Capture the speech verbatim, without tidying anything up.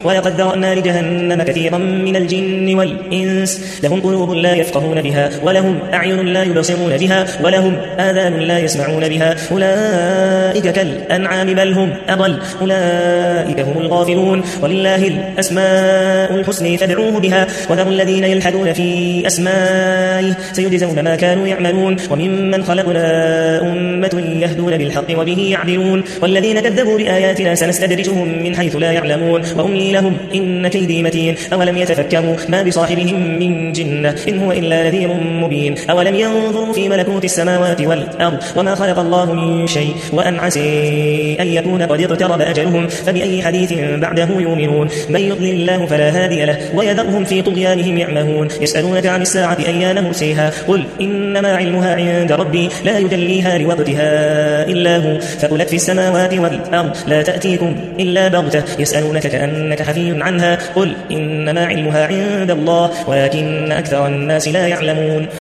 ولقد ذرأنا لجهنم كثيرا من الجن والإنس لهم قلوب لا يفقهون بها ولهم أعين لا يبصرون بها ولهم آذان لا يسمعون بها أولئك كالأنعام بل هم أضل أولئك هم الغافلون ولله الأسماء الحسنى فادعوه بها وذروا الذين يلحدون في أسمائه سيجزون ما كانوا يعملون وممن خلقنا أمة يهدون بالحق وبه يعدلون والذين كذبوا بآياتنا سنستدرجهم من حيث لا يعلمون وأملي لهم إن كيدي متين أولم يتفكروا ما بصاحبهم من جنة إن هو إلا نذير مبين أولم ينظروا في ملكوت السماوات والأرض وما خلق الله من شيء وأن عسى أن يكون قد اقترب أجلهم فبأي حديث بعده يؤمنون من يضلل الله فلا هادي له ويذرهم في طغيانهم يعمهون يسألونك عن الساعة أيان مرسيها قل إنما علمها عند ربي لا يجليها لوقتها إلا هو فقلت في السماوات والأرض لا تأتيكم إلا بغتة يسألونك كأنك حفي عنها قل إنما علمها عند الله ولكن أكثر الناس لا يعلمون